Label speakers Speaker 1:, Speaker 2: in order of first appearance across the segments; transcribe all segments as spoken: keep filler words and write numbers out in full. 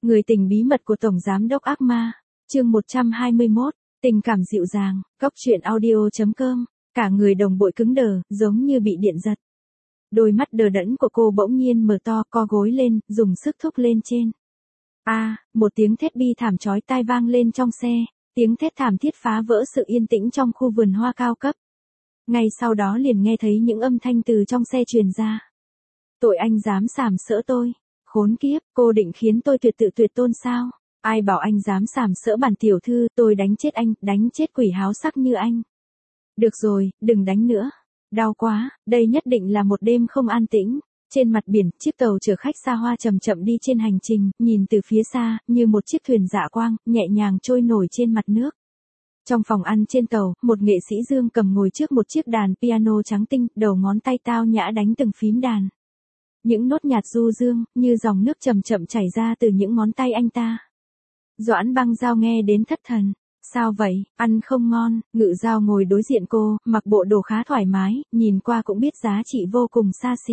Speaker 1: Người tình bí mật của Tổng Giám đốc ác ma, chương một trăm hai mươi mốt, tình cảm dịu dàng, góc truyện audio.com, cả người đồng bội cứng đờ, giống như bị điện giật. Đôi mắt đờ đẫn của cô bỗng nhiên mở to, co gối lên, dùng sức thúc lên trên. A, à, một tiếng thét bi thảm chói tai vang lên trong xe, tiếng thét thảm thiết phá vỡ sự yên tĩnh trong khu vườn hoa cao cấp. Ngay sau đó liền nghe thấy những âm thanh từ trong xe truyền ra. Tội anh dám sàm sỡ tôi. Khốn kiếp, cô định khiến tôi tuyệt tự tuyệt tôn sao? Ai bảo anh dám sàm sỡ bản tiểu thư, tôi đánh chết anh, đánh chết quỷ háo sắc như anh. Được rồi, đừng đánh nữa. Đau quá, đây nhất định là một đêm không an tĩnh. Trên mặt biển, chiếc tàu chở khách xa hoa chậm chậm đi trên hành trình, nhìn từ phía xa, như một chiếc thuyền dạ quang, nhẹ nhàng trôi nổi trên mặt nước. Trong phòng ăn trên tàu, một nghệ sĩ dương cầm ngồi trước một chiếc đàn piano trắng tinh, đầu ngón tay tao nhã đánh từng phím đàn. Những nốt nhạc du dương, như dòng nước chậm chậm chảy ra từ những ngón tay anh ta. Doãn Băng Giao nghe đến thất thần. Sao vậy, ăn không ngon? Ngự Giao ngồi đối diện cô, mặc bộ đồ khá thoải mái, nhìn qua cũng biết giá trị vô cùng xa xỉ.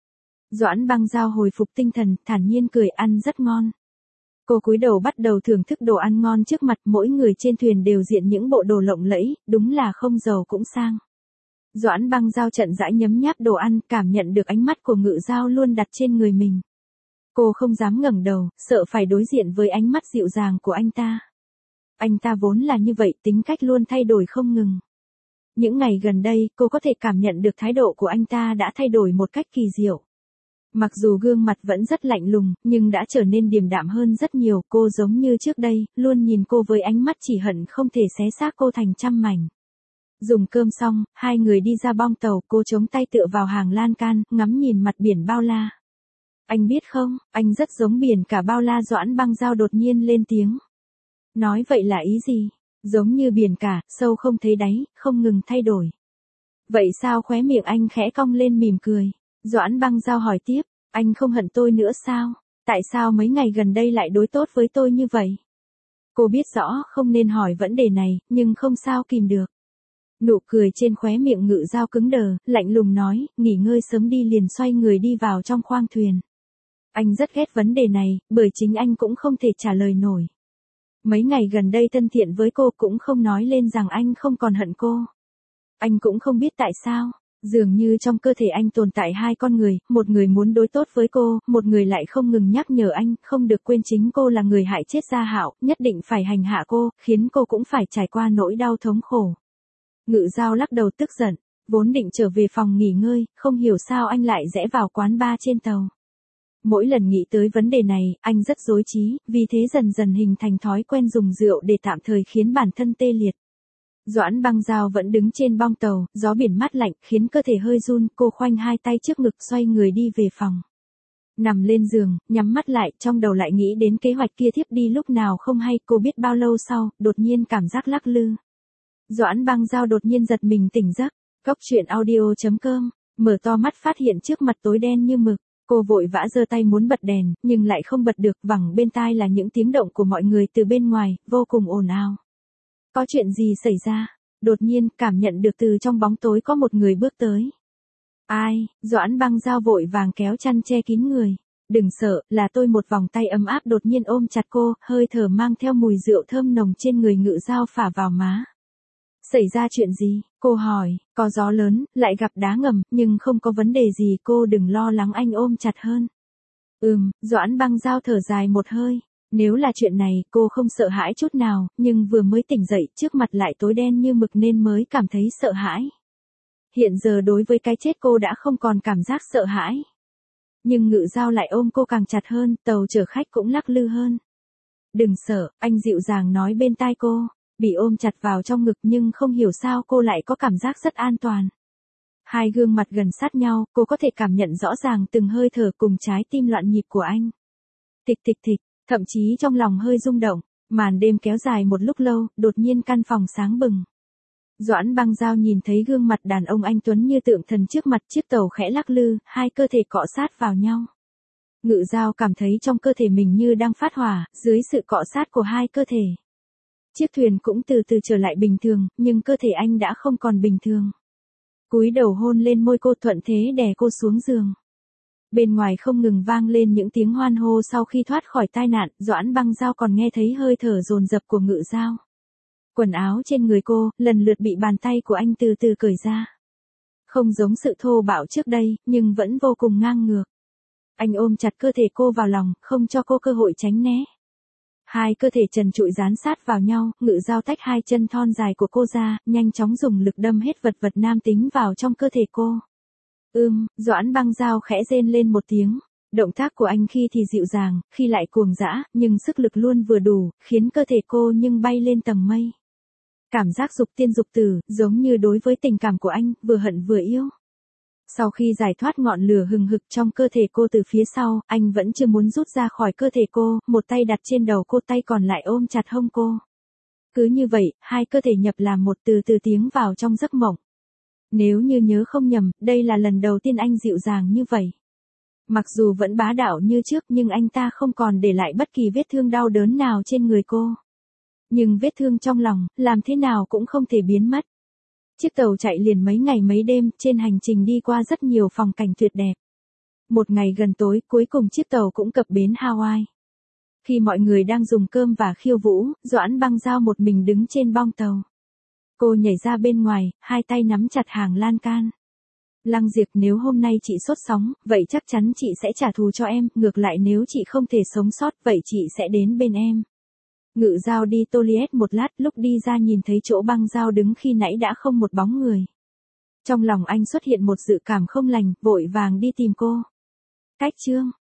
Speaker 1: Doãn Băng Giao hồi phục tinh thần, thản nhiên cười, ăn rất ngon. Cô cúi đầu bắt đầu thưởng thức đồ ăn ngon trước mặt, mỗi người trên thuyền đều diện những bộ đồ lộng lẫy, đúng là không giàu cũng sang. Doãn Băng Giao chậm rãi nhấm nháp đồ ăn, cảm nhận được ánh mắt của Ngự Giao luôn đặt trên người mình. Cô không dám ngẩng đầu, sợ phải đối diện với ánh mắt dịu dàng của anh ta. Anh ta vốn là như vậy, tính cách luôn thay đổi không ngừng. Những ngày gần đây, cô có thể cảm nhận được thái độ của anh ta đã thay đổi một cách kỳ diệu. Mặc dù gương mặt vẫn rất lạnh lùng, nhưng đã trở nên điềm đạm hơn rất nhiều. Cô giống như trước đây, luôn nhìn cô với ánh mắt chỉ hận không thể xé xác cô thành trăm mảnh. Dùng cơm xong, hai người đi ra bong tàu, cô chống tay tựa vào hàng lan can, ngắm nhìn mặt biển bao la. Anh biết không, anh rất giống biển cả bao la. Doãn Băng Giao đột nhiên lên tiếng. Nói vậy là ý gì? Giống như biển cả, sâu không thấy đáy, không ngừng thay đổi. Vậy sao? Khóe miệng anh khẽ cong lên mỉm cười. Doãn Băng Giao hỏi tiếp, anh không hận tôi nữa sao? Tại sao mấy ngày gần đây lại đối tốt với tôi như vậy? Cô biết rõ không nên hỏi vấn đề này, nhưng không sao kìm được. Nụ cười trên khóe miệng Ngự Giao cứng đờ, lạnh lùng nói, nghỉ ngơi sớm đi. Liền xoay người đi vào trong khoang thuyền. Anh rất ghét vấn đề này, bởi chính anh cũng không thể trả lời nổi. Mấy ngày gần đây thân thiện với cô cũng không nói lên rằng anh không còn hận cô. Anh cũng không biết tại sao, dường như trong cơ thể anh tồn tại hai con người, một người muốn đối tốt với cô, một người lại không ngừng nhắc nhở anh, không được quên chính cô là người hại chết Gia Hạo, nhất định phải hành hạ cô, khiến cô cũng phải trải qua nỗi đau thống khổ. Ngự Giao lắc đầu tức giận, vốn định trở về phòng nghỉ ngơi, không hiểu sao anh lại rẽ vào quán bar trên tàu. Mỗi lần nghĩ tới vấn đề này, anh rất rối trí, vì thế dần dần hình thành thói quen dùng rượu để tạm thời khiến bản thân tê liệt. Doãn Băng Giao vẫn đứng trên bong tàu, gió biển mát lạnh, khiến cơ thể hơi run, cô khoanh hai tay trước ngực xoay người đi về phòng. Nằm lên giường, nhắm mắt lại, trong đầu lại nghĩ đến kế hoạch kia thiếp đi lúc nào không hay, cô biết bao lâu sau, đột nhiên cảm giác lắc lư. Doãn Băng Giao đột nhiên giật mình tỉnh giấc, góc truyện audio.com, mở to mắt phát hiện trước mặt tối đen như mực. Cô vội vã giơ tay muốn bật đèn, nhưng lại không bật được, vẳng bên tai là những tiếng động của mọi người từ bên ngoài, vô cùng ồn ào. Có chuyện gì xảy ra? Đột nhiên, cảm nhận được từ trong bóng tối có một người bước tới. Ai? Doãn Băng Giao vội vàng kéo chăn che kín người. Đừng sợ, là tôi. Một vòng tay ấm áp đột nhiên ôm chặt cô, hơi thở mang theo mùi rượu thơm nồng trên người Ngự Giao phả vào má. Xảy ra chuyện gì? Cô hỏi, có gió lớn, lại gặp đá ngầm, nhưng không có vấn đề gì, cô đừng lo lắng. Anh ôm chặt hơn. Ừm, Doãn Băng Giao thở dài một hơi. Nếu là chuyện này, cô không sợ hãi chút nào, nhưng vừa mới tỉnh dậy, trước mặt lại tối đen như mực nên mới cảm thấy sợ hãi. Hiện giờ đối với cái chết cô đã không còn cảm giác sợ hãi. Nhưng Ngự Giao lại ôm cô càng chặt hơn, tàu chở khách cũng lắc lư hơn. Đừng sợ, anh dịu dàng nói bên tai cô. Bị ôm chặt vào trong ngực nhưng không hiểu sao cô lại có cảm giác rất an toàn. Hai gương mặt gần sát nhau, cô có thể cảm nhận rõ ràng từng hơi thở cùng trái tim loạn nhịp của anh. Tịch tịch tịch, thậm chí trong lòng hơi rung động. Màn đêm kéo dài một lúc lâu, đột nhiên căn phòng sáng bừng. Doãn Băng Giao nhìn thấy gương mặt đàn ông anh tuấn như tượng thần trước mặt, chiếc tàu khẽ lắc lư, hai cơ thể cọ sát vào nhau. Ngự Giao cảm thấy trong cơ thể mình như đang phát hỏa, dưới sự cọ sát của hai cơ thể. Chiếc thuyền cũng từ từ trở lại bình thường, nhưng cơ thể anh đã không còn bình thường. Cúi đầu hôn lên môi cô, thuận thế đè cô xuống giường. Bên ngoài không ngừng vang lên những tiếng hoan hô sau khi thoát khỏi tai nạn, Doãn Băng Dao còn nghe thấy hơi thở dồn dập của Ngự Dao. Quần áo trên người cô, lần lượt bị bàn tay của anh từ từ cởi ra. Không giống sự thô bạo trước đây, nhưng vẫn vô cùng ngang ngược. Anh ôm chặt cơ thể cô vào lòng, không cho cô cơ hội tránh né. Hai cơ thể trần trụi dán sát vào nhau, Ngự Dao tách hai chân thon dài của cô ra, nhanh chóng dùng lực đâm hết vật vật nam tính vào trong cơ thể cô. Ưm, Doãn Băng Dao khẽ rên lên một tiếng. Động tác của anh khi thì dịu dàng, khi lại cuồng dã, nhưng sức lực luôn vừa đủ, khiến cơ thể cô nhưng bay lên tầng mây. Cảm giác dục tiên dục tử, giống như đối với tình cảm của anh, vừa hận vừa yêu. Sau khi giải thoát ngọn lửa hừng hực trong cơ thể cô từ phía sau, anh vẫn chưa muốn rút ra khỏi cơ thể cô, một tay đặt trên đầu cô, tay còn lại ôm chặt hông cô. Cứ như vậy, hai cơ thể nhập làm một, từ từ tiến vào trong giấc mộng. Nếu như nhớ không nhầm, đây là lần đầu tiên anh dịu dàng như vậy. Mặc dù vẫn bá đạo như trước nhưng anh ta không còn để lại bất kỳ vết thương đau đớn nào trên người cô. Nhưng vết thương trong lòng, làm thế nào cũng không thể biến mất. Chiếc tàu chạy liền mấy ngày mấy đêm, trên hành trình đi qua rất nhiều phong cảnh tuyệt đẹp. Một ngày gần tối, cuối cùng chiếc tàu cũng cập bến Hawaii. Khi mọi người đang dùng cơm và khiêu vũ, Doãn Băng Dao một mình đứng trên bong tàu. Cô nhảy ra bên ngoài, hai tay nắm chặt hàng lan can. Lăng Diệp, nếu hôm nay chị sốt sóng, vậy chắc chắn chị sẽ trả thù cho em, ngược lại nếu chị không thể sống sót, vậy chị sẽ đến bên em. Ngự Dao đi toilet một lát, lúc đi ra nhìn thấy chỗ Băng Dao đứng khi nãy đã không một bóng người. Trong lòng anh xuất hiện một dự cảm không lành, vội vàng đi tìm cô. Cách chương